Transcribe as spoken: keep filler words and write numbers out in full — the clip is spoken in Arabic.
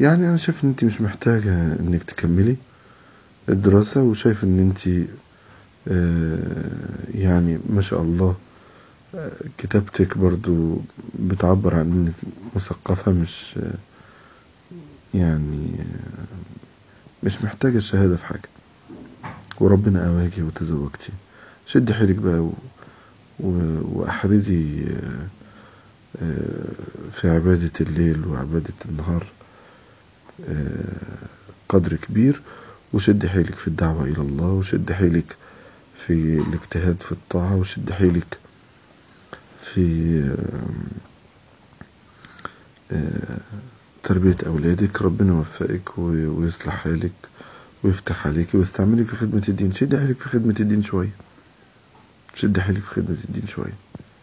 يعني انا شايف ان انت مش محتاجة انك تكملي الدراسة، وشايف ان انت يعني ما شاء الله كتابتك برضو بتعبر عن انك مثقفة، مش يعني مش محتاجة الشهادة في حاجة، وربنا قواكي وتزوجتي. شدي حيلك بقى و... و... واحرزي في عبادة الليل وعبادة النهار قدر كبير، وشد حيلك في الدعوة إلى الله، وشد حيلك في الاجتهاد في الطاعة، وشد حيلك في تربية أولادك. ربنا يوفقك ويصلح حالك ويفتح عليك ويستعملك في خدمة الدين. شد حيلك في خدمة الدين شوية، شد حيلك في خدمة الدين شوية.